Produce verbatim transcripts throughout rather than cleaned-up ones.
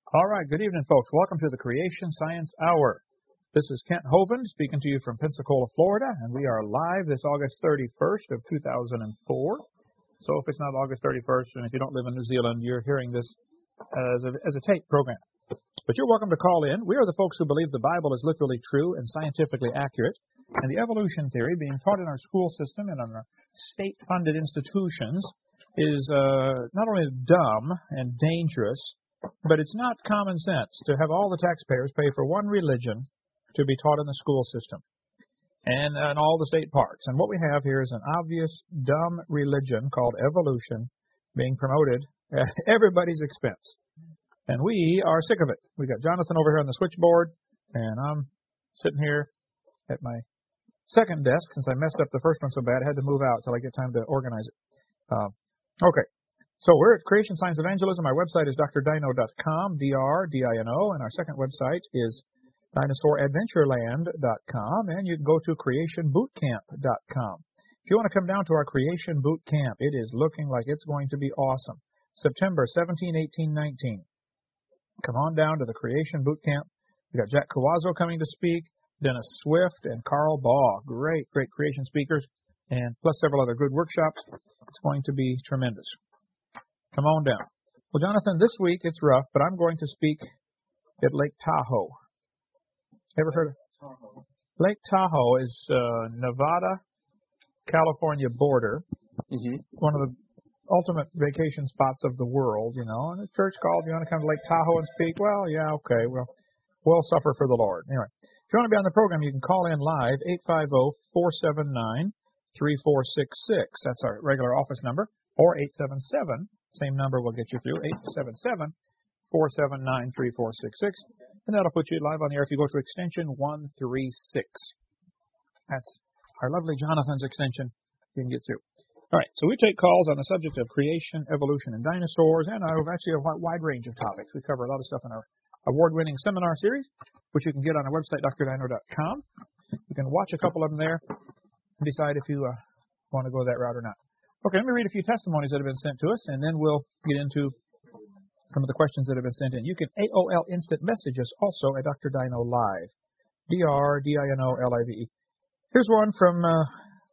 All right, good evening, folks. Welcome to the Creation Science Hour. This is Kent Hovind speaking to you from Pensacola, Florida, and we are live this August thirty-first of two thousand four. So if it's not August thirty-first, and if you don't live in New Zealand, you're hearing this as a, as a tape program. But you're welcome to call in. We are the folks who believe the Bible is literally true and scientifically accurate, and the evolution theory being taught in our school system and in our state-funded institutions is uh, not only dumb and dangerous, but it's not common sense to have all the taxpayers pay for one religion to be taught in the school system and in all the state parks. And what we have here is an obvious dumb religion called evolution being promoted at everybody's expense. And we are sick of it. We got Jonathan over here on the switchboard, and I'm sitting here at my second desk since I messed up the first one so bad I had to move out till I get time to organize it. Uh, okay. So we're at Creation Science Evangelism. Our website is D R dino dot com, D R D I N O, and our second website is dinosaur adventureland dot com, and you can go to creation boot camp dot com. If you want to come down to our Creation Boot Camp, it is looking like it's going to be awesome. September seventeenth, eighteenth, nineteenth. Come on down to the Creation Boot Camp. We've got Jack Cavazzo coming to speak, Dennis Swift, and Carl Baugh. Great, great creation speakers, and plus several other good workshops. It's going to be tremendous. Come on down. Well, Jonathan, this week it's rough, but I'm going to speak at Lake Tahoe. Ever heard of Tahoe? Lake Tahoe is uh, Nevada, California border. Mm-hmm. One of the ultimate vacation spots of the world, you know. And the church called, you want to come to Lake Tahoe and speak? Well, yeah, okay. Well, we'll suffer for the Lord. Anyway, if you want to be on the program, you can call in live, eight five zero, four seven nine, three four six six. That's our regular office number. Or eight seven seven, same number will get you through, eight seven seven, four seven nine, three four six six. And that'll put you live on the air if you go to extension one three six. That's our lovely Jonathan's extension. You can get through. All right, so we take calls on the subject of creation, evolution, and dinosaurs, and uh, actually a wide range of topics. We cover a lot of stuff in our award-winning seminar series, which you can get on our website, D R dino dot com. You can watch a couple of them there and decide if you uh, want to go that route or not. Okay, let me read a few testimonies that have been sent to us, and then we'll get into some of the questions that have been sent in. You can A O L instant message us also at Doctor Dino Live, D R D I N O L I V E. Here's one from uh,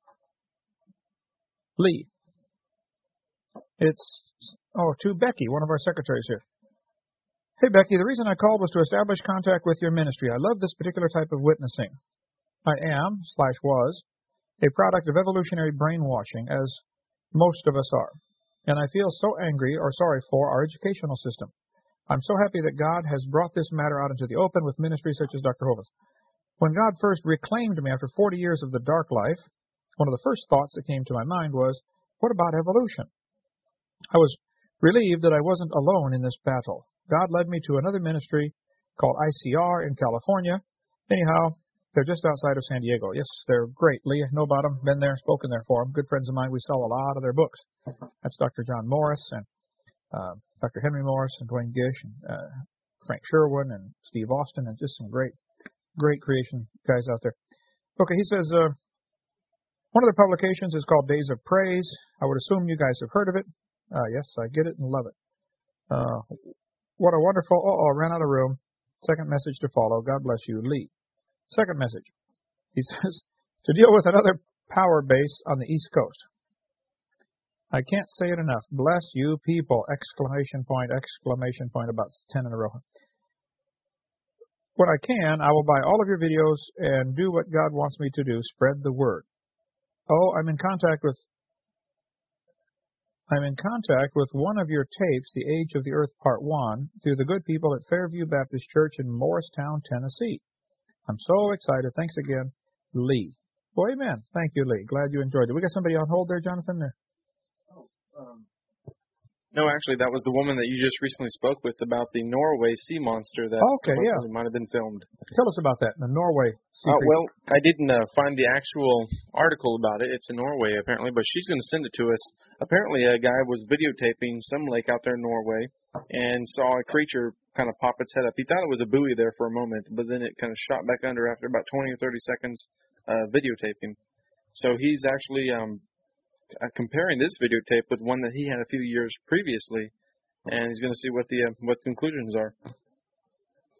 Lee. It's, oh, to Becky, one of our secretaries here. Hey, Becky, the reason I called was to establish contact with your ministry. I love this particular type of witnessing. I am, slash was, a product of evolutionary brainwashing, as most of us are. And I feel so angry or sorry for our educational system. I'm so happy that God has brought this matter out into the open with ministries such as Doctor Hovind's. When God first reclaimed me after forty years of the dark life, one of the first thoughts that came to my mind was, what about evolution? I was relieved that I wasn't alone in this battle. God led me to another ministry called I C R in California. Anyhow, they're just outside of San Diego. Yes, they're great. Lee, know about them. Been there, spoken there for them. Good friends of mine. We sell a lot of their books. That's Doctor John Morris and uh, Doctor Henry Morris and Dwayne Gish and uh, Frank Sherwin and Steve Austin and just some great, great creation guys out there. Okay, he says, uh, one of their publications is called Days of Praise. I would assume you guys have heard of it. Uh, yes, I get it and love it. Uh, what a wonderful, oh, I ran out of room. Second message to follow. God bless you, Lee. Second message. He says, to deal with another power base on the East Coast. I can't say it enough. Bless you people! Exclamation point, exclamation point, about ten in a row. When I can, I will buy all of your videos and do what God wants me to do, spread the word. Oh, I'm in contact with I'm in contact with one of your tapes, The Age of the Earth Part one, through the good people at Fairview Baptist Church in Morristown, Tennessee. I'm so excited. Thanks again, Lee. Well, amen. Thank you, Lee. Glad you enjoyed it. We got somebody on hold there, Jonathan? There. Oh, um, no, actually, that was the woman that you just recently spoke with about the Norway sea monster that okay, yeah. might have been filmed. Tell us about that, the Norway sea uh, Well, I didn't uh, find the actual article about it. It's in Norway, apparently, but she's going to send it to us. Apparently, a guy was videotaping some lake out there in Norway and saw a creature kind of pop its head up. He thought it was a buoy there for a moment, but then it kind of shot back under after about twenty or thirty seconds uh, videotaping. So he's actually um, uh, comparing this videotape with one that he had a few years previously, and he's going to see what the uh, what the conclusions are.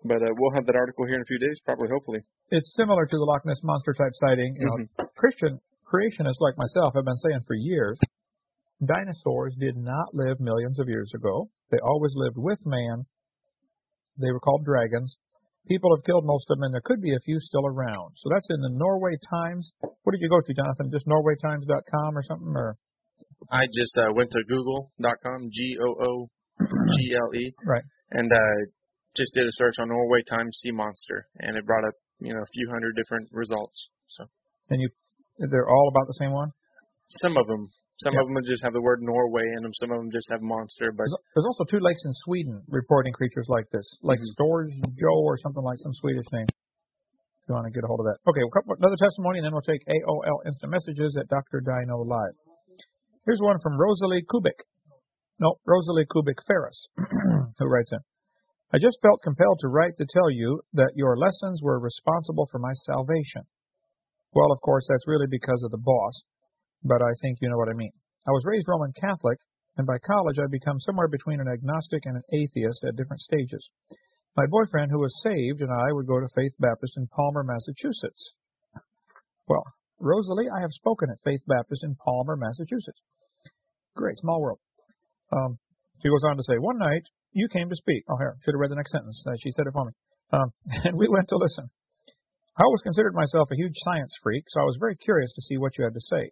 But uh, we'll have that article here in a few days, probably, hopefully. It's similar to the Loch Ness Monster type sighting. You mm-hmm. know, Christian creationists like myself have been saying for years, dinosaurs did not live millions of years ago. They always lived with man. They were called dragons. People have killed most of them, and there could be a few still around. So that's in the Norway Times. What did you go to, Jonathan? Just norway times dot com or something? Or I just uh, went to google dot com, G O O G L E, right, and uh, just did a search on Norway Times sea monster, and it brought up you know a few hundred different results. So, and you, they're all about the same one? Some of them. Some yeah. of them just have the word Norway in them. Some of them just have monster. But there's, there's also two lakes in Sweden reporting creatures like this, like mm-hmm. Storjo or something like some Swedish name. If you want to get a hold of that. Okay, we'll couple, another testimony, and then we'll take A O L Instant Messages at Doctor Dino Live. Here's one from Rosalie Kubik. No, Rosalie Kubik Ferris, who writes in. I just felt compelled to write to tell you that your lessons were responsible for my salvation. Well, of course, that's really because of the boss. But I think you know what I mean. I was raised Roman Catholic, and by college I'd become somewhere between an agnostic and an atheist at different stages. My boyfriend, who was saved, and I would go to Faith Baptist in Palmer, Massachusetts. Well, Rosalie, I have spoken at Faith Baptist in Palmer, Massachusetts. Great, small world. Um, she goes on to say, one night you came to speak. Oh, here, should have read the next sentence. Uh, she said it for me. Um, and we went to listen. I always considered myself a huge science freak, so I was very curious to see what you had to say.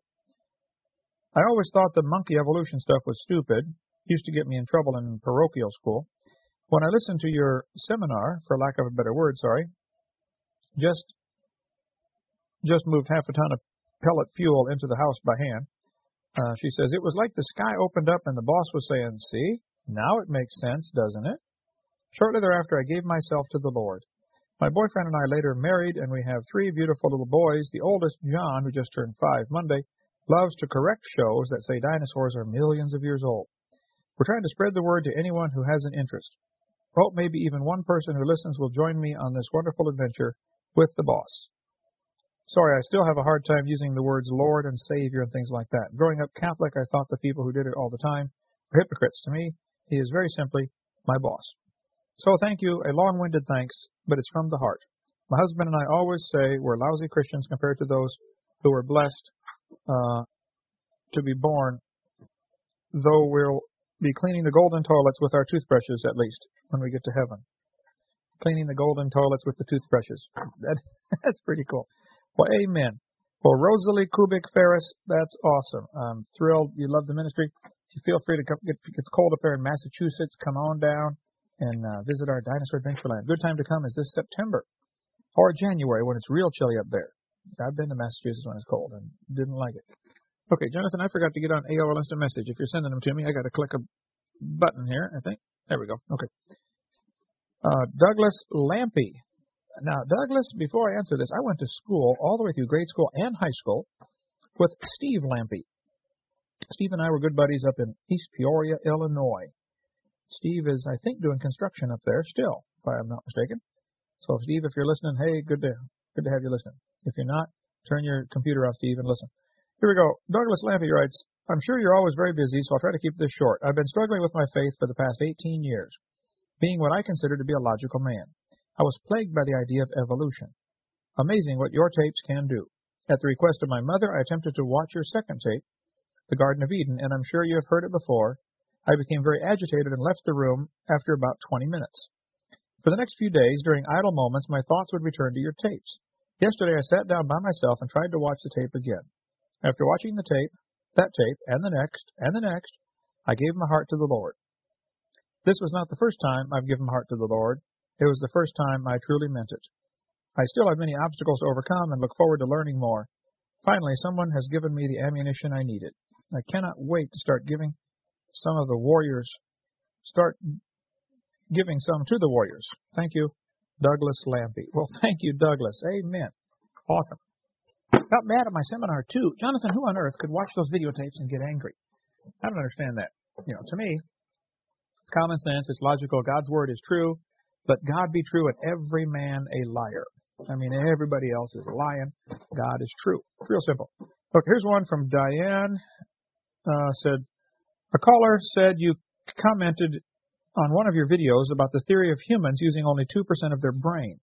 I always thought the monkey evolution stuff was stupid. Used to get me in trouble in parochial school. When I listened to your seminar, for lack of a better word, sorry, just just moved half a ton of pellet fuel into the house by hand. Uh, she says, it was like the sky opened up and the boss was saying, see, now it makes sense, doesn't it? Shortly thereafter, I gave myself to the Lord. My boyfriend and I later married, and we have three beautiful little boys. The oldest, John, who just turned five Monday, loves to correct shows that say dinosaurs are millions of years old. We're trying to spread the word to anyone who has an interest. Hope maybe even one person who listens will join me on this wonderful adventure with the boss. Sorry, I still have a hard time using the words Lord and Savior and things like that. Growing up Catholic, I thought the people who did it all the time were hypocrites. To me, he is very simply my boss. So thank you, a long-winded thanks, but it's from the heart. My husband and I always say we're lousy Christians compared to those who were blessed Uh, to be born, though we'll be cleaning the golden toilets with our toothbrushes, at least, when we get to heaven. Cleaning the golden toilets with the toothbrushes. That, that's pretty cool. Well, amen. Well, Rosalie Kubik Ferris, that's awesome. I'm thrilled you love the ministry. If you feel free to come, get, it's cold up there in Massachusetts, come on down and uh, visit our Dinosaur Adventureland. Good time to come is this September or January when it's real chilly up there. I've been to Massachusetts when it's cold and didn't like it. Okay, Jonathan, I forgot to get on A O L Instant Message. If you're sending them to me, I got to click a button here, I think. There we go. Okay. Uh, Douglas Lampy. Now, Douglas, before I answer this, I went to school all the way through grade school and high school with Steve Lampy. Steve and I were good buddies up in East Peoria, Illinois. Steve is, I think, doing construction up there still, if I'm not mistaken. So, Steve, if you're listening, hey, good to good to have you listening. If you're not, turn your computer off, Steve, and listen. Here we go. Douglas Lampy writes, I'm sure you're always very busy, so I'll try to keep this short. I've been struggling with my faith for the past eighteen years, being what I consider to be a logical man. I was plagued by the idea of evolution. Amazing what your tapes can do. At the request of my mother, I attempted to watch your second tape, The Garden of Eden, and I'm sure you have heard it before. I became very agitated and left the room after about twenty minutes. For the next few days, during idle moments, my thoughts would return to your tapes. Yesterday, I sat down by myself and tried to watch the tape again. After watching the tape, that tape, and the next, and the next, I gave my heart to the Lord. This was not the first time I've given my heart to the Lord. It was the first time I truly meant it. I still have many obstacles to overcome and look forward to learning more. Finally, someone has given me the ammunition I needed. I cannot wait to start giving some of the warriors, start giving some to the warriors. Thank you, Douglas Lampy. Well, thank you, Douglas. Amen. Awesome. Got mad at my seminar, too. Jonathan, who on earth could watch those videotapes and get angry? I don't understand that. You know, to me, it's common sense. It's logical. God's word is true. Let God be true and every man a liar. I mean, everybody else is lying. God is true. It's real simple. Look, here's one from Diane. Uh, said, a caller said you commented on one of your videos about the theory of humans using only two percent of their brain.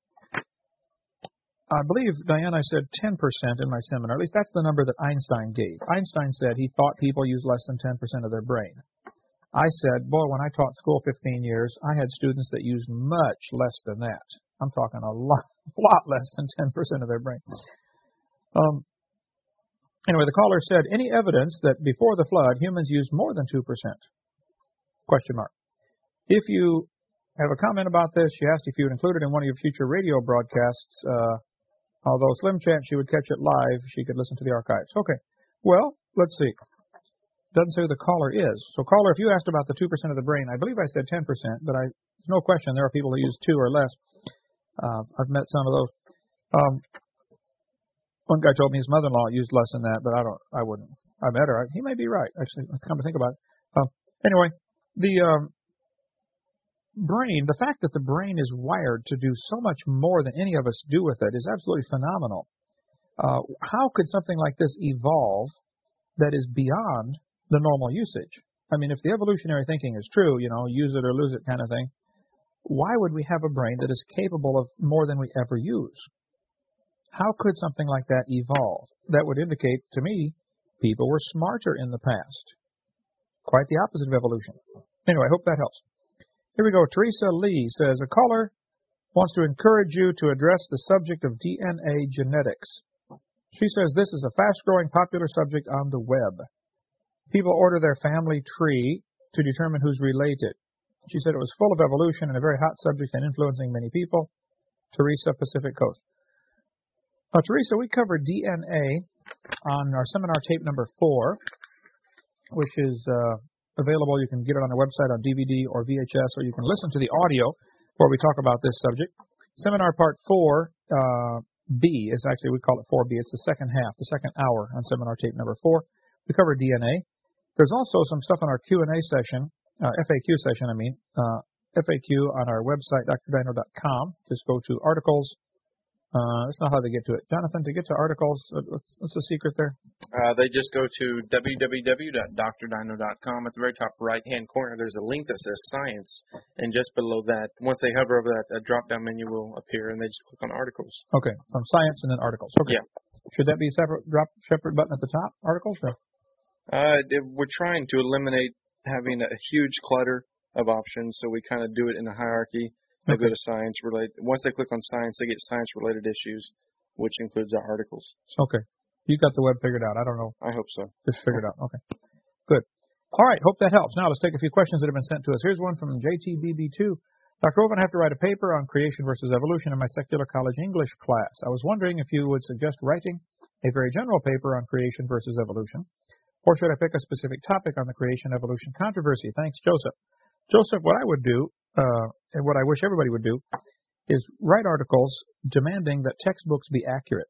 I believe, Diane, I said ten percent in my seminar. At least that's the number that Einstein gave. Einstein said he thought people used less than ten percent of their brain. I said, boy, when I taught school fifteen years, I had students that used much less than that. I'm talking a lot, lot less than ten percent of their brain. Um, anyway, the caller said, any evidence that before the flood, humans used more than two percent? Question mark. If you have a comment about this, she asked if you would include it in one of your future radio broadcasts. Uh, although slim chance she would catch it live, she could listen to the archives. Okay. Well, let's see. Doesn't say who the caller is. So, caller, if you asked about the two percent of the brain, I believe I said ten percent, but I, there's no question there are people who use two or less. Uh, I've met some of those. Um, one guy told me his mother-in-law used less than that, but I don't. I wouldn't. I met her. He may be right, actually. Come to think about it. Um, anyway, the um, brain, the fact that the brain is wired to do so much more than any of us do with it is absolutely phenomenal. Uh, how could something like this evolve that is beyond the normal usage? I mean, if the evolutionary thinking is true, you know, use it or lose it kind of thing, why would we have a brain that is capable of more than we ever use? How could something like that evolve? That would indicate to me people were smarter in the past. Quite the opposite of evolution. Anyway, I hope that helps. Here we go. Teresa Lee says, a caller wants to encourage you to address the subject of D N A genetics. She says this is a fast-growing popular subject on the web. People order their family tree to determine who's related. She said it was full of evolution and a very hot subject and influencing many people. Teresa, Pacific Coast. Now, Teresa, we covered D N A on our seminar tape number four, which is uh, available. You can get it on our website on D V D or V H S, or you can listen to the audio where we talk about this subject. Seminar part four, uh, B is actually, we call it four B. It's the second half, the second hour on seminar tape number four. We covered D N A. There's also some stuff on our Q and A session, uh, F A Q session, I mean, uh, F A Q on our website, D R dino dot com. Just go to articles. Uh, that's not how they get to it. Jonathan, to get to articles, what's, what's the secret there? Uh, they just go to w w w dot D R dino dot com. At the very top right-hand corner, there's a link that says Science. And just below that, once they hover over that, a drop-down menu will appear, and they just click on Articles. Okay, from Science and then Articles. Okay. Yeah. Should that be a separate drop separate button at the top, Articles? Or? Uh, we're trying to eliminate having a huge clutter of options, so we kind of do it in a hierarchy. They okay. go to science related. Once they click on science, they get science-related issues, which includes our articles. Okay. You got the web figured out. I don't know. I hope so. Just figured out. Okay. Good. All right. Hope that helps. Now let's take a few questions that have been sent to us. Here's one from J T B B two. Doctor Hovind, I have to write a paper on creation versus evolution in my secular college English class. I was wondering if you would suggest writing a very general paper on creation versus evolution, or should I pick a specific topic on the creation-evolution controversy? Thanks, Joseph. Joseph, what I would do, uh, and what I wish everybody would do, is write articles demanding that textbooks be accurate.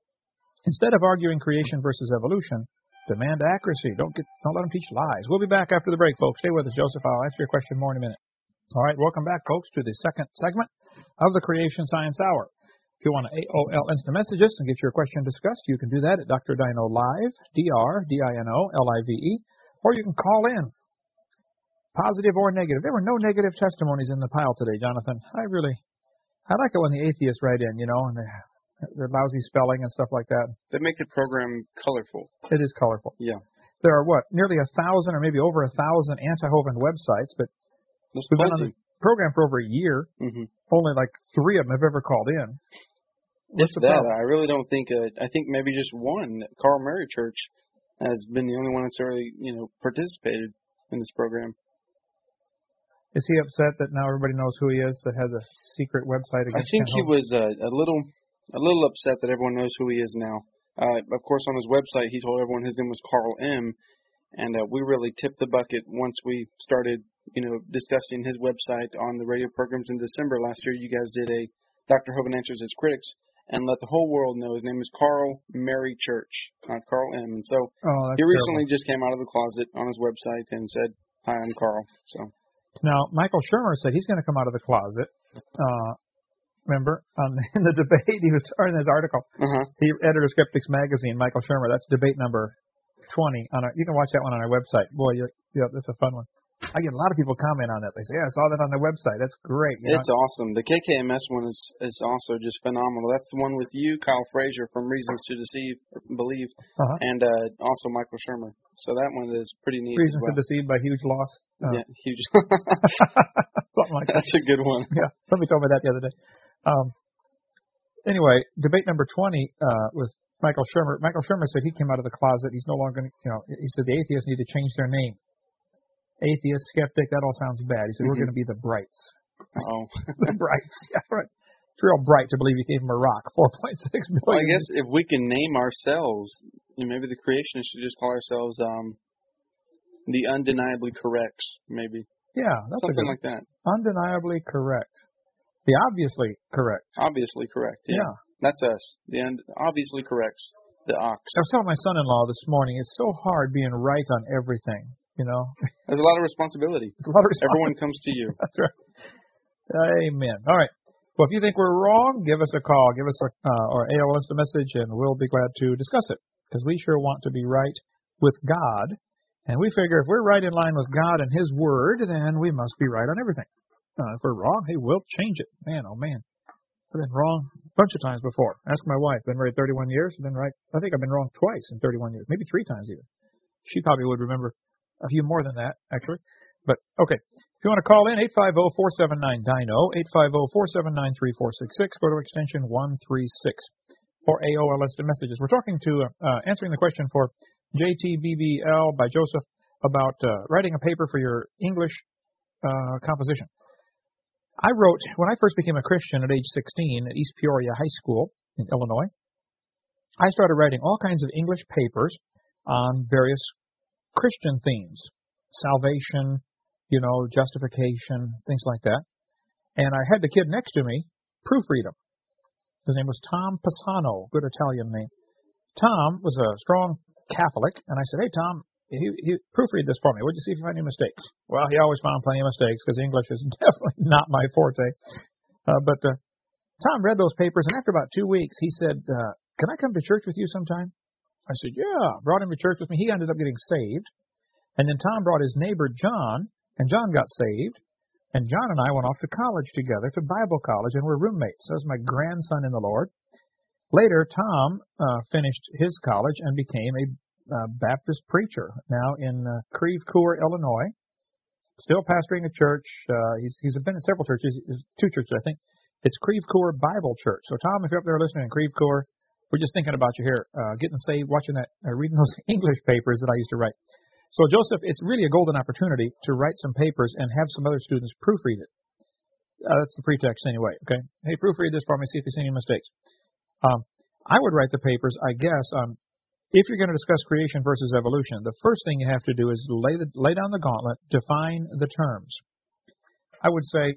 Instead of arguing creation versus evolution, demand accuracy. Don't get, don't let them teach lies. We'll be back after the break, folks. Stay with us, Joseph. I'll answer your question more in a minute. All right, welcome back, folks, to the second segment of the Creation Science Hour. If you want to A O L instant message us and get your question discussed, you can do that at Doctor Dino Live, D R D I N O L I V E, or you can call in. Positive or negative. There were no negative testimonies in the pile today, Jonathan. I really, I like it when the atheists write in, you know, and they're, they're lousy spelling and stuff like that. That makes the program colorful. It is colorful. Yeah. There are, what, nearly a thousand or maybe over a thousand anti-Hovind websites, but There's we've plenty. been on the program for over a year. Mm-hmm. Only like three of them have ever called in. What's that, problem? I really don't think, uh, I think maybe just one, Carl Murray Church, has been the only one that's really, you know, participated in this program. Is he upset that now everybody knows who he is, that has a secret website against I think he was uh, a little a little upset that everyone knows who he is now. Uh, of course, on his website, he told everyone his name was Carl M., and uh, we really tipped the bucket once we started, you know, discussing his website on the radio programs in December last year. You guys did a Doctor Hovind Answers His Critics, and let the whole world know his name is Carl Murray Church, not Carl M. And so oh, he recently terrible. just came out of the closet on his website and said, "Hi, I'm Carl." So. Now, Michael Shermer said he's going to come out of the closet. Uh, remember, um, in the debate, he was in his article, uh-huh. he editor Skeptics Magazine, Michael Shermer. That's debate number twenty. On our, you can watch that one on our website. Boy, you, yeah, that's a fun one. I get a lot of people comment on that. They say, yeah, I saw that on their website. That's great. You it's know? awesome. The K K M S one is, is also just phenomenal. That's the one with you, Kyle Frazier, from Reasons to Deceive, Believe, uh-huh. and uh, also Michael Shermer. So that one is pretty neat. Reasons as well. to Deceive by Huge Loss. Uh, yeah, huge. Something like that. That's a good one. Yeah, somebody told me that the other day. Um, anyway, debate number twenty uh, with Michael Shermer. Michael Shermer said he came out of the closet. He's no longer, you know, he said the atheists need to change their name. Atheist, skeptic, that all sounds bad. He said, mm-hmm. we're going to be the Brights. Oh. The Brights. Yeah, right. It's real bright to believe he gave him a rock, four point six billion. Well, I guess if we can name ourselves, you know, maybe the creationists should just call ourselves um, the undeniably corrects, maybe. Yeah, that's something a like that. Undeniably correct. The obviously correct. Obviously correct, yeah. yeah. That's us. The un- obviously corrects, the ox. I was telling my son-in-law this morning, it's so hard being right on everything. You know, there's a lot of responsibility. There's a lot of responsibility. Everyone comes to you. That's right. Amen. All right. Well, if you think we're wrong, give us a call, give us a uh, or A O L us a message, and we'll be glad to discuss it. Because we sure want to be right with God, and we figure if we're right in line with God and His Word, then we must be right on everything. Uh, if we're wrong, He will change it. Man, oh man, I've been wrong a bunch of times before. Ask my wife. Been married thirty-one years. Been right. I think I've been wrong twice in thirty-one years, maybe three times even. She probably would remember a few more than that, actually. But, okay. If you want to call in, eight five zero, four seven nine, D I N O, eight five zero, four seven nine, three four six six. Go to extension one three six. Or A O L instant messages. We're talking to, uh, answering the question for J T B B L by Joseph about uh, writing a paper for your English uh, composition. I wrote, when I first became a Christian at age sixteen at East Peoria High School in Illinois, I started writing all kinds of English papers on various Christian themes, salvation, you know, justification, things like that. And I had the kid next to me proofread them. His name was Tom Pisano, good Italian name. Tom was a strong Catholic, and I said, hey, Tom, he, he proofread this for me. Would you see if you find any mistakes? Well, he always found plenty of mistakes because English is definitely not my forte. Uh, but uh, Tom read those papers, and after about two weeks, he said, uh, can I come to church with you sometime? I said, yeah. Brought him to church with me. He ended up getting saved. And then Tom brought his neighbor, John, and John got saved. And John and I went off to college together, to Bible college, and we're roommates. That was my grandson in the Lord. Later, Tom uh, finished his college and became a uh, Baptist preacher, now in uh, Creve Coeur, Illinois. Still pastoring a church. Uh, he's, he's been in several churches, two churches, I think. It's Creve Coeur Bible Church. So, Tom, if you're up there listening in Creve Coeur, we're just thinking about you here, uh, getting saved, watching that, uh, reading those English papers that I used to write. So, Joseph, it's really a golden opportunity to write some papers and have some other students proofread it. Uh, that's the pretext anyway, okay? Hey, proofread this for me, see if you see any mistakes. Um, I would write the papers, I guess, on if you're going to discuss creation versus evolution, the first thing you have to do is lay, the, lay down the gauntlet, define the terms. I would say,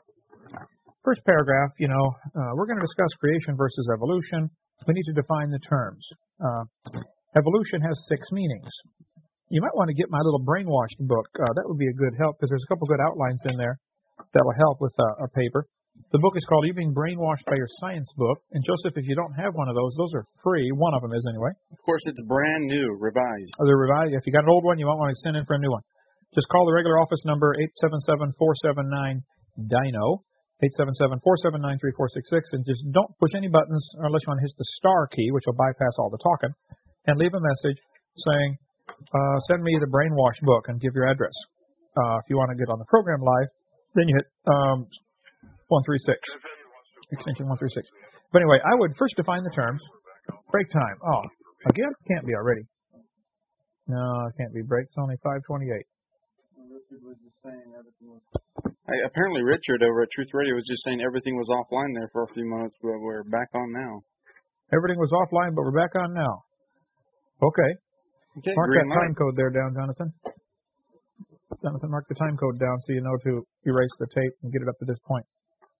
first paragraph, you know, uh, we're going to discuss creation versus evolution. We need to define the terms. Uh, evolution has six meanings. You might want to get my little brainwashed book. Uh, that would be a good help because there's a couple good outlines in there that will help with uh, a paper. The book is called You Being Brainwashed by Your Science Book. And, Joseph, if you don't have one of those, those are free. One of them is, anyway. Of course, it's brand new, revised. Oh, they're revised. If you got an old one, you might want to send in for a new one. Just call the regular office number, eight seven seven, four seven nine, D I N O, eight seven seven, four seven nine, three four six six, and just don't push any buttons unless you want to hit the star key, which will bypass all the talking, and leave a message saying, uh, send me the Brainwash book and give your address. Uh, if you want to get on the program live, then you hit um, one three six, extension one three six. But anyway, I would first define the terms. Break time. Oh, again? Can't be already. No, it can't be break. It's only five twenty-eight. Richard was just saying everything was... I, apparently Richard over at Truth Radio was just saying everything was offline there for a few minutes, but we're back on now. Everything was offline, but we're back on now. Okay. Okay, mark that light. time code there down, Jonathan. Jonathan, mark the time code down so you know to erase the tape and get it up to this point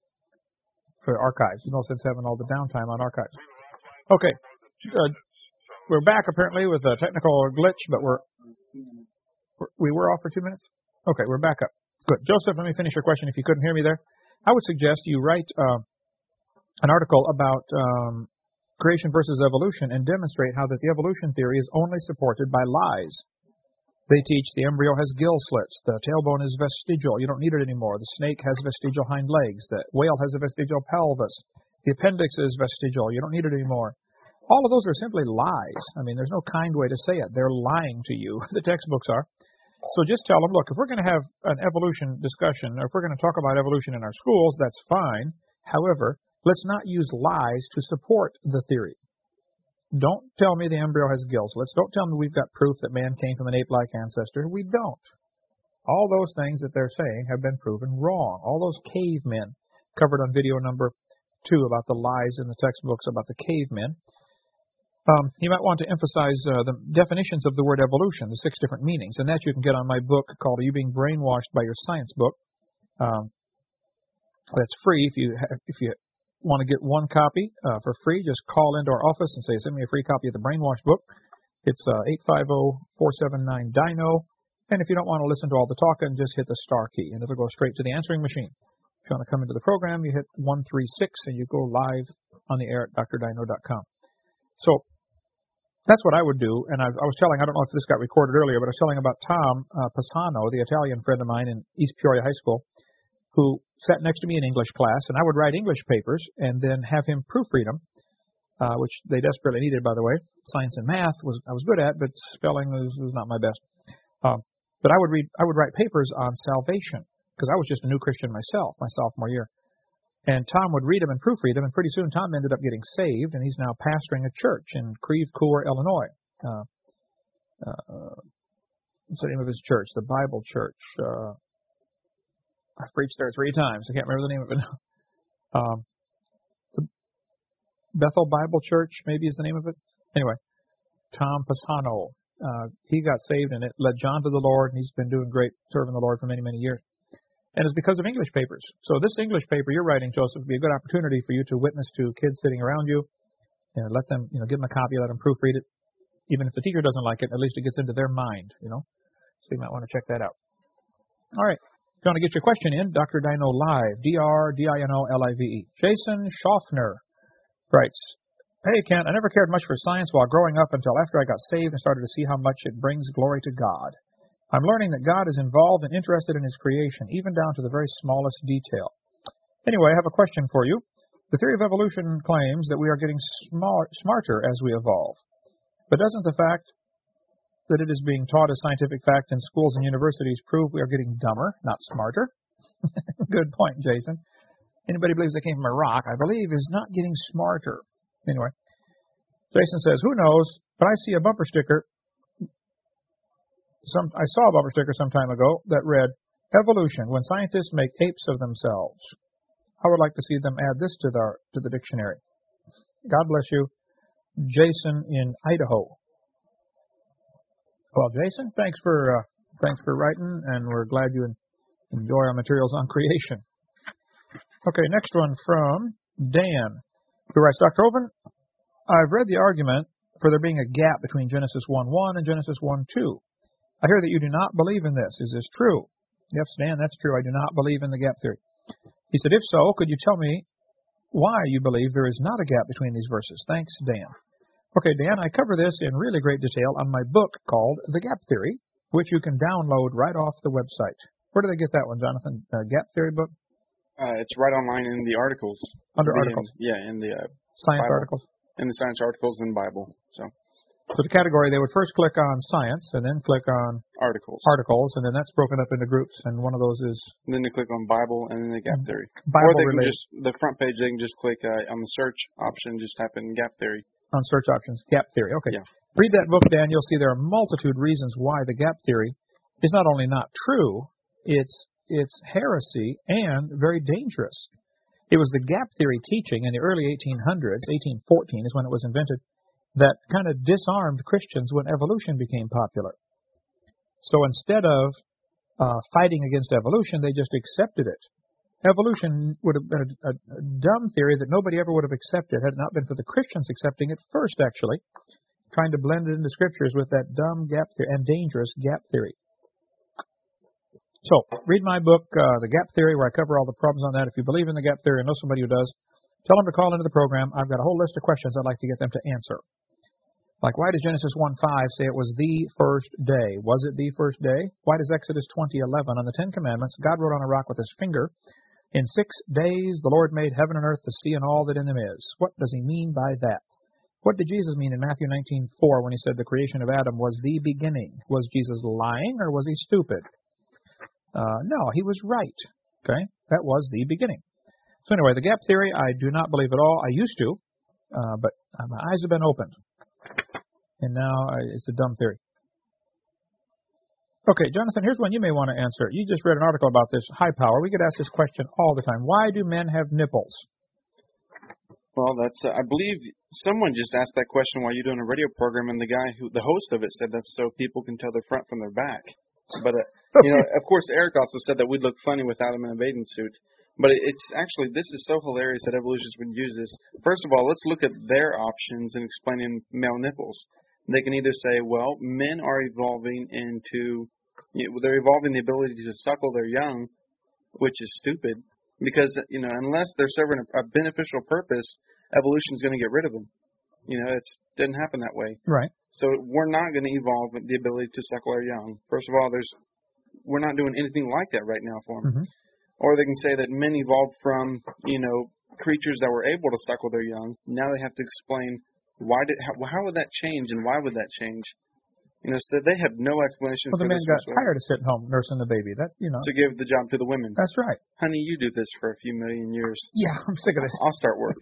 for archives. You know, since having all the downtime on archives. Okay. Uh, we're back apparently with a technical glitch, but we're, we're we were off for two minutes. Okay, we're back up. Good. Joseph, let me finish your question if you couldn't hear me there. I would suggest you write uh, an article about um, creation versus evolution and demonstrate how that the evolution theory is only supported by lies. They teach the embryo has gill slits. The tailbone is vestigial. You don't need it anymore. The snake has vestigial hind legs. The whale has a vestigial pelvis. The appendix is vestigial. You don't need it anymore. All of those are simply lies. I mean, there's no kind way to say it. They're lying to you. The textbooks are. So just tell them, look, if we're going to have an evolution discussion, or if we're going to talk about evolution in our schools, that's fine. However, let's not use lies to support the theory. Don't tell me the embryo has gill slits. Don't tell me we've got proof that man came from an ape-like ancestor. We don't. All those things that they're saying have been proven wrong. All those cavemen covered on video number two about the lies in the textbooks about the cavemen. Um, you might want to emphasize uh, the definitions of the word evolution, the six different meanings, and that you can get on my book called Are You Being Brainwashed by Your Science Book? Um, that's free. If you have, if you want to get one copy uh, for free, just call into our office and say, send me a free copy of the Brainwash book. It's uh, eight five zero, four seven nine, D I N O. And if you don't want to listen to all the talking, just hit the star key, and it'll go straight to the answering machine. If you want to come into the program, you hit one three six, and you go live on the air at d r dino dot com. So that's what I would do. And I, I was telling, I don't know if this got recorded earlier, but I was telling about Tom uh, Pisano, the Italian friend of mine in East Peoria High School, who sat next to me in English class, and I would write English papers and then have him proofread them, uh, which they desperately needed, by the way. Science and math was I was good at, but spelling was, was not my best. Um, but I would read, I would write papers on salvation because I was just a new Christian myself, my sophomore year. And Tom would read them and proofread them, and pretty soon Tom ended up getting saved, and he's now pastoring a church in Creve Coeur, Illinois. Uh, uh, what's the name of his church? The Bible Church. Uh, I've preached there three times. I can't remember the name of it now. Um, the Bethel Bible Church, maybe is the name of it. Anyway, Tom Pisano. Uh, he got saved, and it led John to the Lord, and he's been doing great serving the Lord for many, many years. And it's because of English papers. So this English paper you're writing, Joseph, would be a good opportunity for you to witness to kids sitting around you, and let them, you know, give them a copy, let them proofread it. Even if the teacher doesn't like it, at least it gets into their mind, you know. So you might want to check that out. All right. If you want to get your question in, Doctor Dino Live, D R D I N O L I V E. Jason Schaffner writes, Hey, Kent, I never cared much for science while growing up until after I got saved and started to see how much it brings glory to God. I'm learning that God is involved and interested in His creation, even down to the very smallest detail. Anyway, I have a question for you. The theory of evolution claims that we are getting smart, smarter as we evolve. But doesn't the fact that it is being taught as scientific fact in schools and universities prove we are getting dumber, not smarter? Good point, Jason. Anybody believes they came from a rock, I believe, is not getting smarter. Anyway, Jason says, who knows, but I see a bumper sticker. Some, I saw a bumper sticker some time ago that read, Evolution, when scientists make apes of themselves. I would like to see them add this to the, to the dictionary. God bless you, Jason in Idaho. Well, Jason, thanks for uh, thanks for writing, and we're glad you enjoy our materials on creation. Okay, next one from Dan, who writes, Doctor Hovind, I've read the argument for there being a gap between Genesis one one and Genesis one two. I hear that you do not believe in this. Is this true? Yes, Dan, that's true. I do not believe in the gap theory. He said, if so, could you tell me why you believe there is not a gap between these verses? Thanks, Dan. Okay, Dan, I cover this in really great detail on my book called The Gap Theory, which you can download right off the website. Where do they get that one, Jonathan? Uh, Gap Theory book? Uh, it's right online in the articles. Under the, articles? In, yeah, in the uh, Science Bible. articles? In the science articles and Bible, so... So the category, they would first click on science, and then click on articles, articles, and then that's broken up into groups, and one of those is... And then they click on Bible, and then the Gap Theory. Bible or they related. can just, the front page, they can just click uh, on the search option, just type in Gap Theory. On search options, Gap Theory, okay. Yeah. Read that book, Dan, you'll see there are a multitude of reasons why the Gap Theory is not only not true, it's, it's heresy and very dangerous. It was the Gap Theory teaching in the early eighteen hundreds, eighteen fourteen is when it was invented, that kind of disarmed Christians when evolution became popular. So instead of uh, fighting against evolution, they just accepted it. Evolution would have been a, a, a dumb theory that nobody ever would have accepted had it not been for the Christians accepting it first, actually, trying to blend it into scriptures with that dumb gap theory and dangerous gap theory. So read my book, uh, The Gap Theory, where I cover all the problems on that. If you believe in the gap theory and know somebody who does, tell them to call into the program. I've got a whole list of questions I'd like to get them to answer. Like, why does Genesis one five say it was the first day? Was it the first day? Why does Exodus twenty eleven on the Ten Commandments, God wrote on a rock with his finger, in six days the Lord made heaven and earth, the sea, and all that in them is? What does he mean by that? What did Jesus mean in Matthew nineteen four when he said the creation of Adam was the beginning? Was Jesus lying or was he stupid? Uh, no, he was right. Okay? That was the beginning. So anyway, the gap theory, I do not believe at all. I used to, uh, but uh, my eyes have been opened. And now I, it's a dumb theory. Okay, Jonathan, here's one you may want to answer. You just read an article about this high power. We get asked this question all the time. Why do men have nipples? Well, that's uh, I believe someone just asked that question while you're doing a radio program, and the guy who, the host of it, said that's so people can tell their front from their back. But uh, you know, of course, Eric also said that we'd look funny without him in a bathing suit. But it's actually, this is so hilarious that evolutionists would use this. First of all, let's look at their options in explaining male nipples. They can either say, well, men are evolving into, you know, they're evolving the ability to suckle their young, which is stupid, because, you know, unless they're serving a, a beneficial purpose, evolution is going to get rid of them. You know, it doesn't happen that way. Right. So we're not going to evolve the ability to suckle our young. First of all, there's, we're not doing anything like that right now for them. Mm-hmm. Or they can say that men evolved from, you know, creatures that were able to suckle their young. Now they have to explain why did how, how would that change and why would that change? You know, so they have no explanation well, for the this. men got whatsoever. tired of sitting home nursing the baby. That you know. So give the job to the women. That's right. Honey, you do this for a few million years. Yeah, I'm sick of this. I'll start working.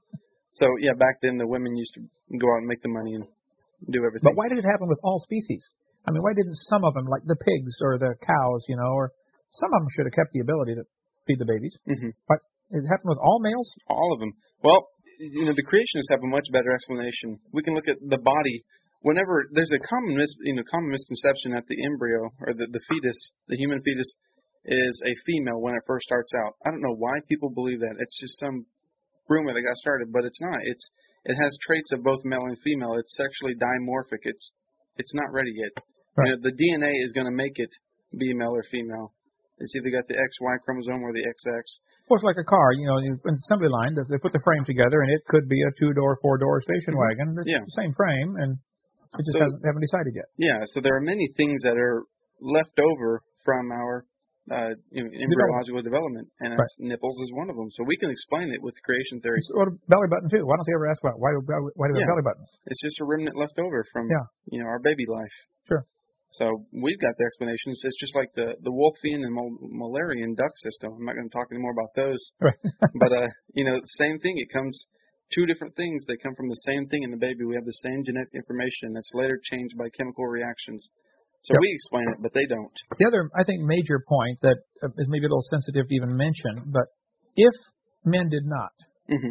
So yeah, back then the women used to go out and make the money and do everything. But why did it happen with all species? I mean, why didn't some of them, like the pigs or the cows, you know, or some of them should have kept the ability to feed the babies? Mm-hmm. But it happened with all males? All of them. Well, you know, the creationists have a much better explanation. We can look at the body. Whenever there's a common mis, you know, common misconception that the embryo or the, the fetus, the human fetus, is a female when it first starts out. I don't know why people believe that. It's just some rumor that got started, but it's not. It's it has traits of both male and female. It's sexually dimorphic. It's it's not ready yet. Right. You know, the D N A is going to make it be male or female. It's either got the X Y chromosome or the X X. Well, it's like a car. You know, in the assembly line, they put the frame together, and it could be a two-door, four-door station Mm-hmm. wagon. It's Yeah. the same frame, and it just So, hasn't haven't decided yet. Yeah, so there are many things that are left over from our uh, you know, embryological development, and Right. nipples is one of them. So we can explain it with creation theory. It's, what a belly button, too. Why don't they ever ask about why do, why do we Yeah. have belly buttons? It's just a remnant left over from Yeah. you know our baby life. Sure. So we've got the explanations. It's just like the the Wolfian and Mal- Malarian duct system. I'm not going to talk anymore about those. Right. But uh, you know, same thing. It comes two different things. They come from the same thing in the baby. We have the same genetic information that's later changed by chemical reactions. So Yep. we explain it, but they don't. The other, I think, major point that uh, is maybe a little sensitive to even mention, but if men did not, Mm-hmm.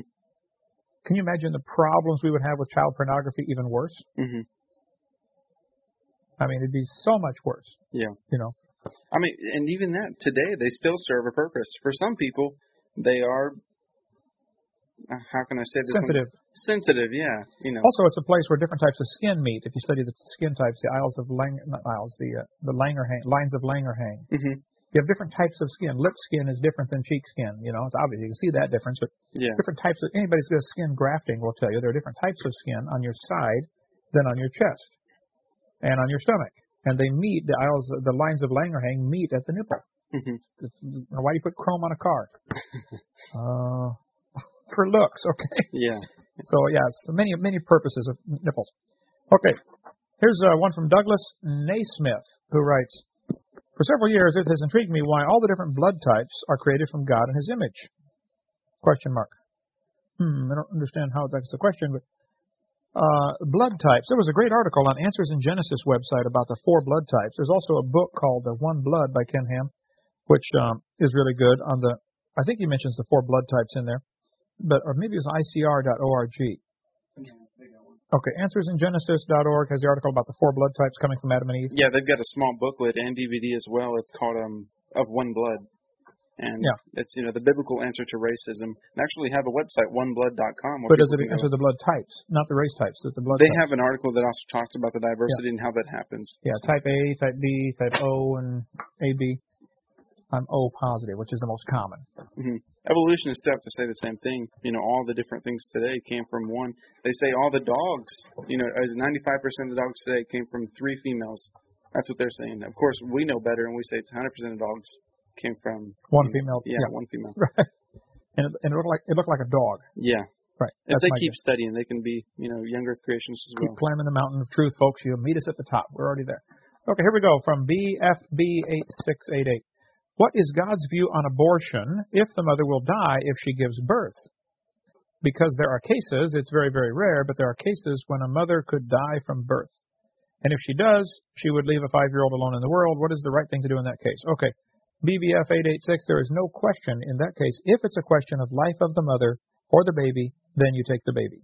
can you imagine the problems we would have with child pornography even worse? Mm-hmm. I mean, it'd be so much worse. Yeah. You know. I mean, and even that today, they still serve a purpose. For some people, they are. Uh, how can I say this? Sensitive. Sensitive, yeah. You know. Also, it's a place where different types of skin meet. If you study the skin types, the aisles of Lang, not aisles, the uh, the Langerhans, lines of Langerhans. Mm-hmm. You have different types of skin. Lip skin is different than cheek skin. You know, it's obvious. You can see that difference. But Yeah. different types of, anybody's got skin grafting will tell you there are different types of skin on your side than on your chest and on your stomach. And they meet, the aisles, the lines of Langerhans meet at the nipple. Mm-hmm. It's, why do you put chrome on a car? uh, for looks, okay. Yeah. So, yes, many, many purposes of nipples. Okay. Here's uh, one from Douglas Naismith, who writes, for several years, it has intrigued me why all the different blood types are created from God in His image. Question mark. Hmm, I don't understand how that's the question, but uh, blood types. There was a great article on Answers in Genesis website about the four blood types. There's also a book called The One Blood by Ken Ham, which um, is really good on the, I think he mentions the four blood types in there, but or maybe it was I C R dot org. Okay, answers in genesis dot org has the article about the four blood types coming from Adam and Eve. Yeah, they've got a small booklet and D V D as well. It's called um Of One Blood. And Yeah. it's, you know, the biblical answer to racism. They actually have a website, one blood dot com. But does it answer the blood types, not the race types, but the blood They types? have an article that also talks about the diversity and how that happens. Yeah, type A, type B, type O, and A B. I'm O positive, which is the most common. Mm-hmm. evolutionists have to say the same thing. You know, all the different things today came from one. They say all the dogs, you know, as ninety-five percent of the dogs today came from three females. That's what they're saying. Of course, we know better, and we say it's one hundred percent of dogs came from one you know, female. Yeah, yeah, one female. Right. And it, and it looked like it looked like a dog. Yeah. Right. If That's they my keep guess. studying, they can be, you know, young Earth creationists as Keep well. climbing the mountain of truth, folks. You'll meet us at the top. We're already there. Okay, here we go from B F B eight six eight eight. What is God's view on abortion if the mother will die if she gives birth? Because there are cases, it's very, very rare, but there are cases when a mother could die from birth. And if she does, she would leave a five-year-old alone in the world. What is the right thing to do in that case? Okay, B B F eight eight six, there is no question in that case. If it's a question of life of the mother or the baby, then you take the baby.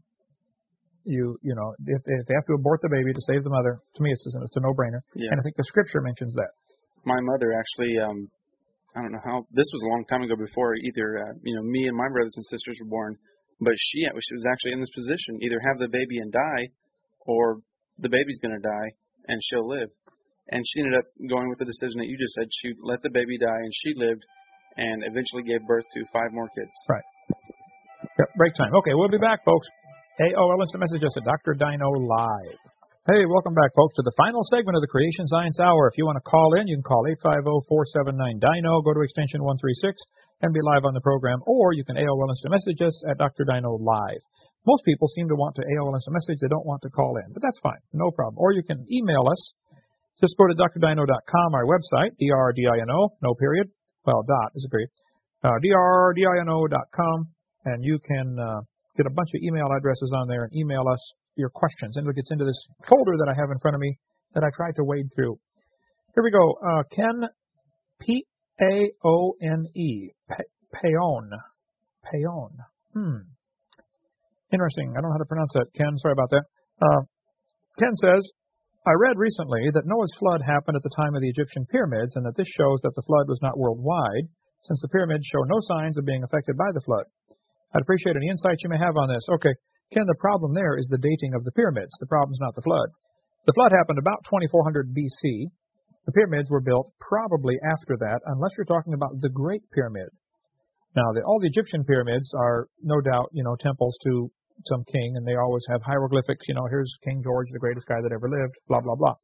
You you know, if, if they have to abort the baby to save the mother, to me it's, it's a no-brainer. Yeah. And I think the Scripture mentions that. My mother actually, um, I don't know how, this was a long time ago before either, uh, you know, me and my brothers and sisters were born, but she, she was actually in this position, either have the baby and die, or the baby's going to die and she'll live. And she ended up going with the decision that you just said. She let the baby die and she lived and eventually gave birth to five more kids. Right. Yep, break time. Okay, we'll be back, folks. A O L instant message us at Doctor Dino Live. Hey, welcome back, folks, to the final segment of the Creation Science Hour. If you want to call in, you can call eight five zero, four seven nine, D I N O, go to extension one three six, and be live on the program, or you can A O L instant message us at Doctor Dino Live. Most people seem to want to A O L instant message. They don't want to call in, but that's fine. No problem. Or you can email us. Just go to D R dino dot com, our website, D R D I N O, no period. Well, dot is a period. Uh, D R D I N O dot com, and you can uh, get a bunch of email addresses on there and email us your questions. And it gets into this folder that I have in front of me that I tried to wade through. Here we go. Uh, Ken, P A O N E, Paone. Paone. Hmm. Interesting. I don't know how to pronounce that, Ken. Sorry about that. Uh, Ken says, I read recently that Noah's flood happened at the time of the Egyptian pyramids, and that this shows that the flood was not worldwide, since the pyramids show no signs of being affected by the flood. I'd appreciate any insight you may have on this. Okay, Ken, the problem there is the dating of the pyramids. The problem's not the flood. The flood happened about twenty-four hundred B C. The pyramids were built probably after that, unless you're talking about the Great Pyramid. Now, the, all the Egyptian pyramids are no doubt, you know, temples to some king, and they always have hieroglyphics. You know, here's King George, the greatest guy that ever lived, blah, blah, blah.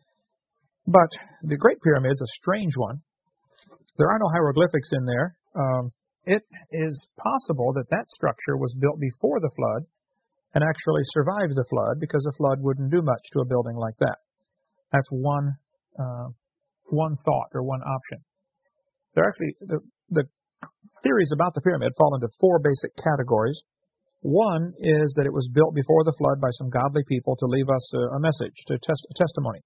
But the Great Pyramid's a strange one. There are no hieroglyphics in there. Um, it is possible that that structure was built before the flood and actually survived the flood, because a flood wouldn't do much to a building like that. That's one uh, one thought or one option. There actually the, the theories about the pyramid fall into four basic categories. One is that it was built before the flood by some godly people to leave us a, a message, to test a testimony.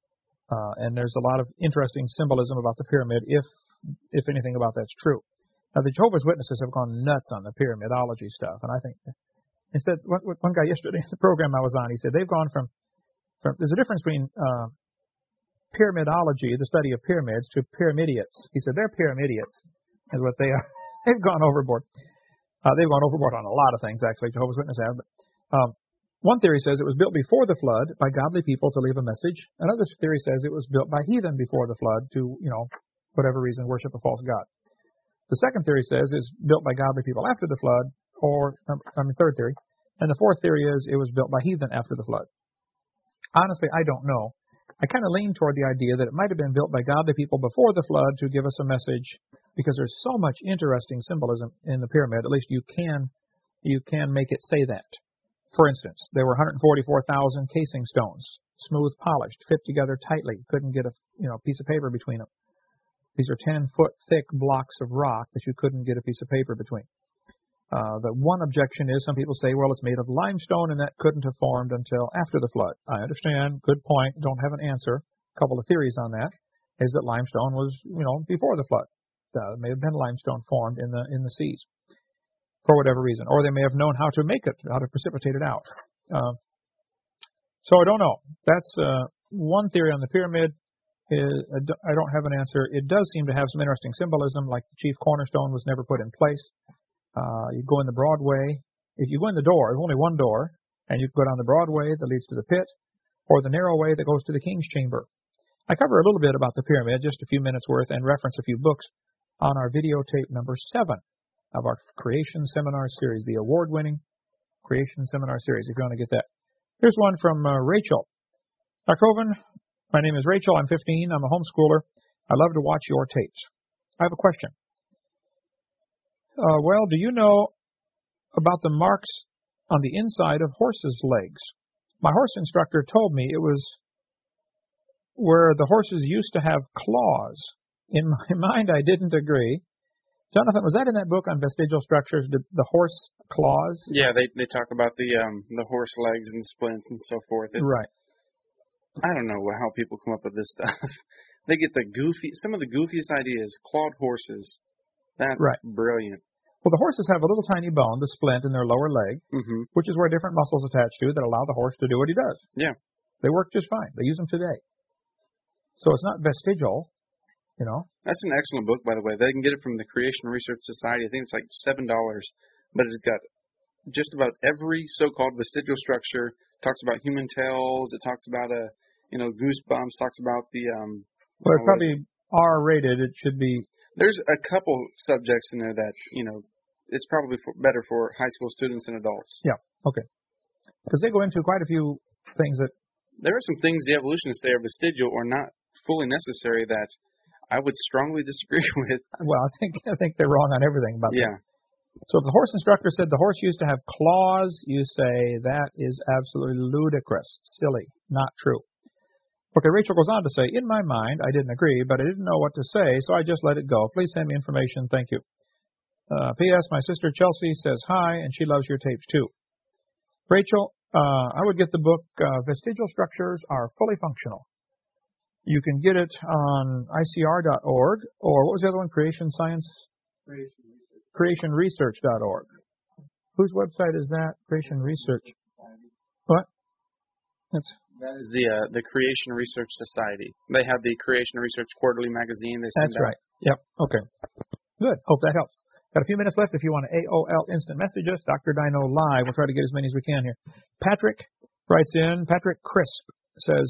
Uh, and there's a lot of interesting symbolism about the pyramid, if if anything about that's true. Now, the Jehovah's Witnesses have gone nuts on the pyramidology stuff, and I think instead, one, one guy yesterday in the program I was on, he said they've gone from, from there's a difference between uh, pyramidology, the study of pyramids, to pyramidiates. He said they're pyramidiates, is what they are. They've gone overboard. Uh, they've gone overboard on a lot of things, actually, Jehovah's Witnesses have. But um, one theory says it was built before the flood by godly people to leave a message. Another theory says it was built by heathen before the flood to, you know, whatever reason, worship a false god. The second theory says it's built by godly people after the flood, or, I mean, third theory. And the fourth theory is it was built by heathen after the flood. Honestly, I don't know. I kind of lean toward the idea that it might have been built by godly people before the flood to give us a message, because there's so much interesting symbolism in the pyramid. At least you can you can make it say that. For instance, there were one hundred forty-four thousand casing stones, smooth polished, fit together tightly. Couldn't get a you know piece of paper between them. These are ten foot thick blocks of rock that you couldn't get a piece of paper between. Uh, the one objection is some people say, well, it's made of limestone, and that couldn't have formed until after the flood. I understand. Good point. Don't have an answer. A couple of theories on that is that limestone was, you know, before the flood. Uh, it may have been limestone formed in the in the seas for whatever reason, or they may have known how to make it, how to precipitate it out. Uh, so I don't know. That's uh, one theory on the pyramid. Is, I don't have an answer. It does seem to have some interesting symbolism, like the chief cornerstone was never put in place. Uh, you go in the broad way. If you go in the door, there's only one door, and you can go down the broad way that leads to the pit, or the narrow way that goes to the king's chamber. I cover a little bit about the pyramid, just a few minutes worth, and reference a few books on our videotape number seven. of our Creation Seminar Series, the award-winning Creation Seminar Series, if you want to get that. Here's one from uh, Rachel. Doctor Hovind, my name is Rachel. I'm fifteen. I'm a homeschooler. I love to watch your tapes. I have a question. Uh, well, do you know about the marks on the inside of horses' legs? My horse instructor told me it was where the horses used to have claws. In my mind, I didn't agree. Jonathan, was that in that book on vestigial structures, the, the horse claws? Yeah, they they talk about the um the horse legs and splints and so forth. It's, right. I don't know how people come up with this stuff. They get the goofy, some of the goofiest ideas. Clawed horses. That's right. brilliant. Well, the horses have a little tiny bone, the splint, in their lower leg, mm-hmm. which is where different muscles attach to that allow the horse to do what he does. Yeah. They work just fine. They use them today. So it's not vestigial, you know. That's an excellent book, by the way. They can get it from the Creation Research Society. I think it's like seven dollars. But it's got just about every so-called vestigial structure. It talks about human tails. It talks about, a, you know, goosebumps. Talks about the... um. Well, it's probably R rated. It should be... There's a couple subjects in there that, you know, it's probably for, better for high school students and adults. Yeah, okay. Because they go into quite a few things that... There are some things the evolutionists say are vestigial or not fully necessary that I would strongly disagree with. Well, I think I think they're wrong on everything about yeah. that. So if the horse instructor said the horse used to have claws, you say that is absolutely ludicrous, silly, not true. Okay, Rachel goes on to say, in my mind, I didn't agree, but I didn't know what to say, so I just let it go. Please send me information. Thank you. Uh, P S. My sister Chelsea says hi, and she loves your tapes too. Rachel, uh, I would get the book uh, Vestigial Structures Are Fully Functional. You can get it on I C R dot org, or what was the other one? Creation Science? Creation Research dot org. Whose website is that? Creation Research. What? That's... That is the uh, the Creation Research Society. They have the Creation Research Quarterly magazine. They send That's out. right. Yep. Okay. Good. Hope that helps. Got a few minutes left. If you want to A O L instant message us, Doctor Dino Live. We'll try to get as many as we can here. Patrick writes in. Patrick Crisp says,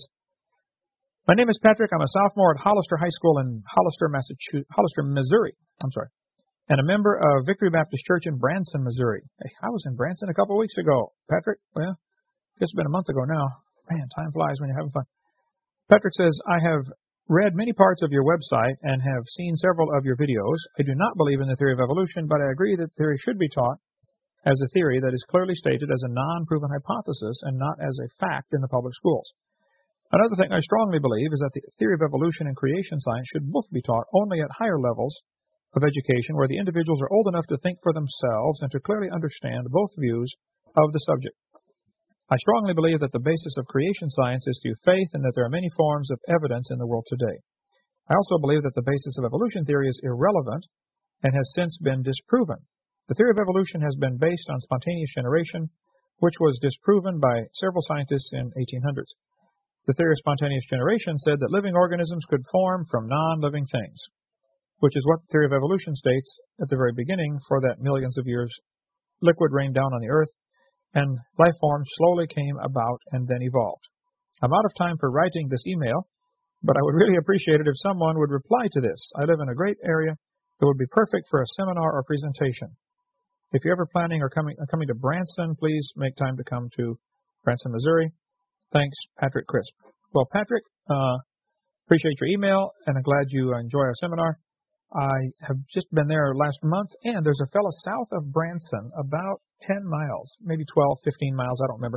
my name is Patrick. I'm a sophomore at Hollister High School in Hollister, Massachusetts, Hollister, Missouri. I'm sorry. And a member of Victory Baptist Church in Branson, Missouri. Hey, I was in Branson a couple of weeks ago. Patrick, well, I guess it's been a month ago now. Man, time flies when you're having fun. Patrick says, I have read many parts of your website and have seen several of your videos. I do not believe in the theory of evolution, but I agree that theory should be taught as a theory that is clearly stated as a non-proven hypothesis and not as a fact in the public schools. Another thing I strongly believe is that the theory of evolution and creation science should both be taught only at higher levels of education where the individuals are old enough to think for themselves and to clearly understand both views of the subject. I strongly believe that the basis of creation science is due faith and that there are many forms of evidence in the world today. I also believe that the basis of evolution theory is irrelevant and has since been disproven. The theory of evolution has been based on spontaneous generation, which was disproven by several scientists in eighteen hundreds. The theory of spontaneous generation said that living organisms could form from non-living things, which is what the theory of evolution states at the very beginning, for that millions of years liquid rained down on the earth, and life forms slowly came about and then evolved. I'm out of time for writing this email, but I would really appreciate it if someone would reply to this. I live in a great area that would be perfect for a seminar or presentation. If you're ever planning or coming, uh, coming to Branson, please make time to come to Branson, Missouri. Thanks, Patrick Crisp. Well, Patrick, uh, appreciate your email, and I'm glad you enjoy our seminar. I have just been there last month, and there's a fellow south of Branson, about ten miles, maybe twelve, fifteen miles, I don't remember,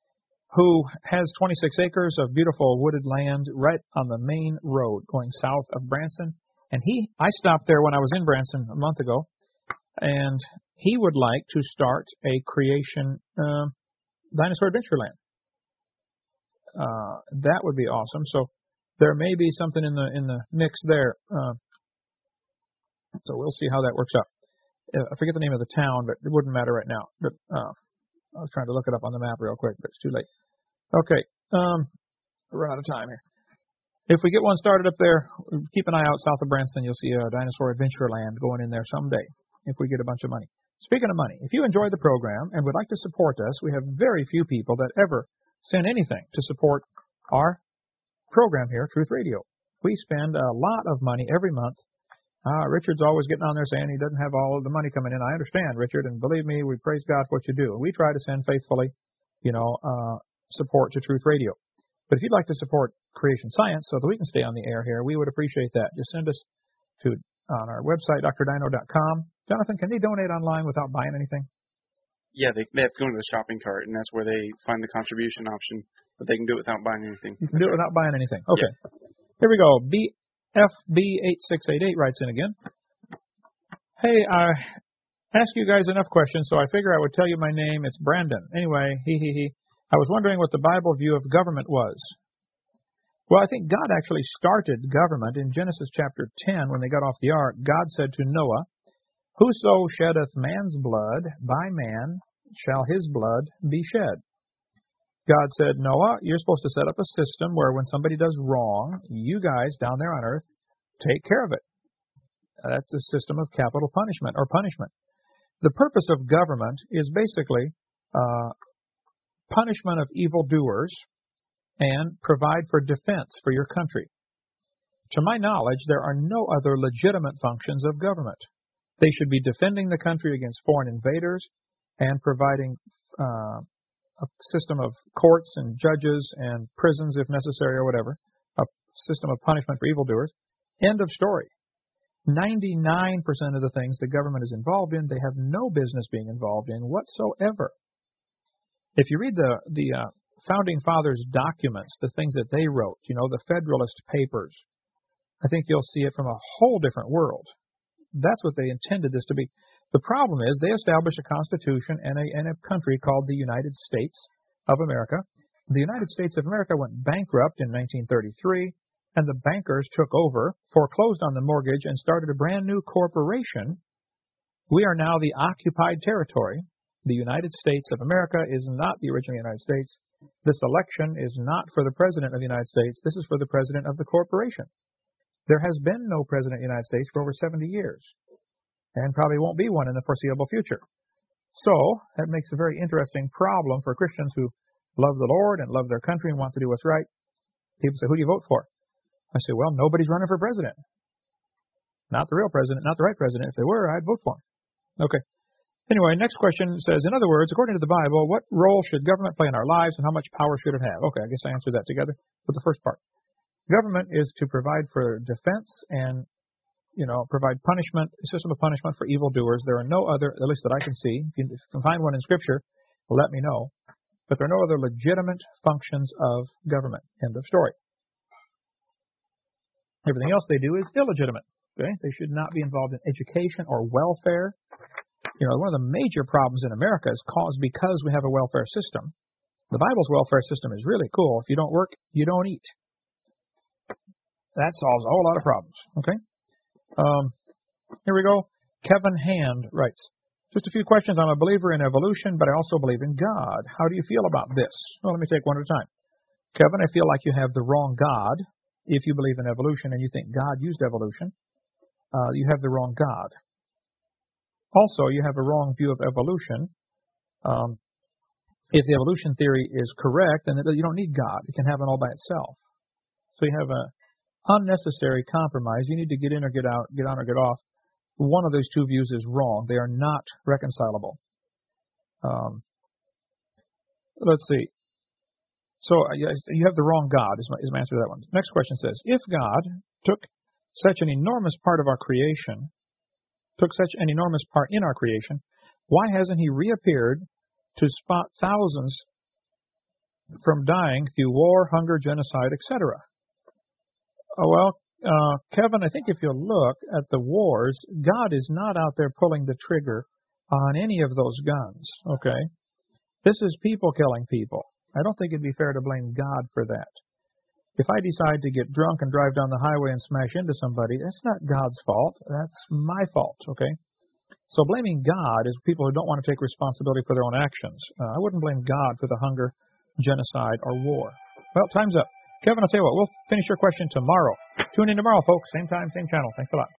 who has twenty-six acres of beautiful wooded land right on the main road going south of Branson. And he, I stopped there when I was in Branson a month ago, and he would like to start a creation uh, dinosaur adventureland. Uh, that would be awesome. So there may be something in the in the mix there. Uh, So we'll see how that works out. Uh, I forget the name of the town, but it wouldn't matter right now. But uh, I was trying to look it up on the map real quick, but it's too late. Okay, um, we're out of time here. If we get one started up there, keep an eye out south of Branson. You'll see a dinosaur adventureland going in there someday if we get a bunch of money. Speaking of money, if you enjoy the program and would like to support us, we have very few people that ever send anything to support our program here, Truth Radio. We spend a lot of money every month Ah, Richard's always getting on there saying he doesn't have all of the money coming in. I understand, Richard, and believe me, we praise God for what you do. We try to send faithfully, you know, uh, support to Truth Radio. But if you'd like to support Creation Science so that we can stay on the air here, we would appreciate that. Just send us to on our website, D R dino dot com. Jonathan, can they donate online without buying anything? Yeah, they, they have to go into the shopping cart, and that's where they find the contribution option. But they can do it without buying anything. You can do it without buying anything. Okay. Yeah. Here we go. B F B eight six eight eight writes in again. Hey, I asked you guys enough questions, so I figure I would tell you my name. It's Brandon. Anyway, he, he, he. I was wondering what the Bible view of government was. Well, I think God actually started government in Genesis chapter ten when they got off the ark. God said to Noah, "Whoso sheddeth man's blood, by man shall his blood be shed." God said, Noah, you're supposed to set up a system where when somebody does wrong, you guys down there on earth take care of it. That's a system of capital punishment or punishment. The purpose of government is basically uh, punishment of evildoers and provide for defense for your country. To my knowledge, there are no other legitimate functions of government. They should be defending the country against foreign invaders and providing uh, a system of courts and judges and prisons, if necessary or whatever, a system of punishment for evildoers. End of story. ninety-nine percent of the things the government is involved in, they have no business being involved in whatsoever. If you read the, the uh, Founding Fathers' documents, the things that they wrote, you know, the Federalist Papers, I think you'll see it from a whole different world. That's what they intended this to be. The problem is they established a constitution and a, and a country called the United States of America. The United States of America went bankrupt in nineteen thirty-three, and the bankers took over, foreclosed on the mortgage, and started a brand new corporation. We are now the occupied territory. The United States of America is not the original United States. This election is not for the President of the United States. This is for the President of the corporation. There has been no President of the United States for over seventy years. And probably won't be one in the foreseeable future. So, that makes a very interesting problem for Christians who love the Lord and love their country and want to do what's right. People say, who do you vote for? I say, well, nobody's running for president. Not the real president, not the right president. If they were, I'd vote for them. Okay. Anyway, next question says, in other words, according to the Bible, what role should government play in our lives and how much power should it have? Okay, I guess I answered that together with the first part. Government is to provide for defense and you know, provide punishment, a system of punishment for evildoers. There are no other, at least that I can see. If you can find one in Scripture, let me know. But there are no other legitimate functions of government. End of story. Everything else they do is illegitimate. Okay? They should not be involved in education or welfare. You know, one of the major problems in America is caused because we have a welfare system. The Bible's welfare system is really cool. If you don't work, you don't eat. That solves a whole lot of problems. Okay? Um, here we go. Kevin Hand writes, just a few questions. I'm a believer in evolution, but I also believe in God. How do you feel about this? Well, let me take one at a time. Kevin, I feel like you have the wrong God. If you believe in evolution and you think God used evolution, uh, you have the wrong God. Also, you have a wrong view of evolution. Um, if the evolution theory is correct, then you don't need God. It can happen all by itself. So you have a unnecessary compromise. You need to get in or get out, get on or get off. One of those two views is wrong. They are not reconcilable. Um, let's see. So uh, you have the wrong God is my, is my answer to that one. Next question says, if God took such an enormous part of our creation, took such an enormous part in our creation, why hasn't he reappeared to spot thousands from dying through war, hunger, genocide, et cetera? Oh, well, uh, Kevin, I think if you look at the wars, God is not out there pulling the trigger on any of those guns, okay? This is people killing people. I don't think it'd be fair to blame God for that. If I decide to get drunk and drive down the highway and smash into somebody, that's not God's fault. That's my fault, okay? So blaming God is people who don't want to take responsibility for their own actions. Uh, I wouldn't blame God for the hunger, genocide, or war. Well, time's up. Kevin, I'll tell you what, we'll finish your question tomorrow. Tune in tomorrow, folks. Same time, same channel. Thanks a lot.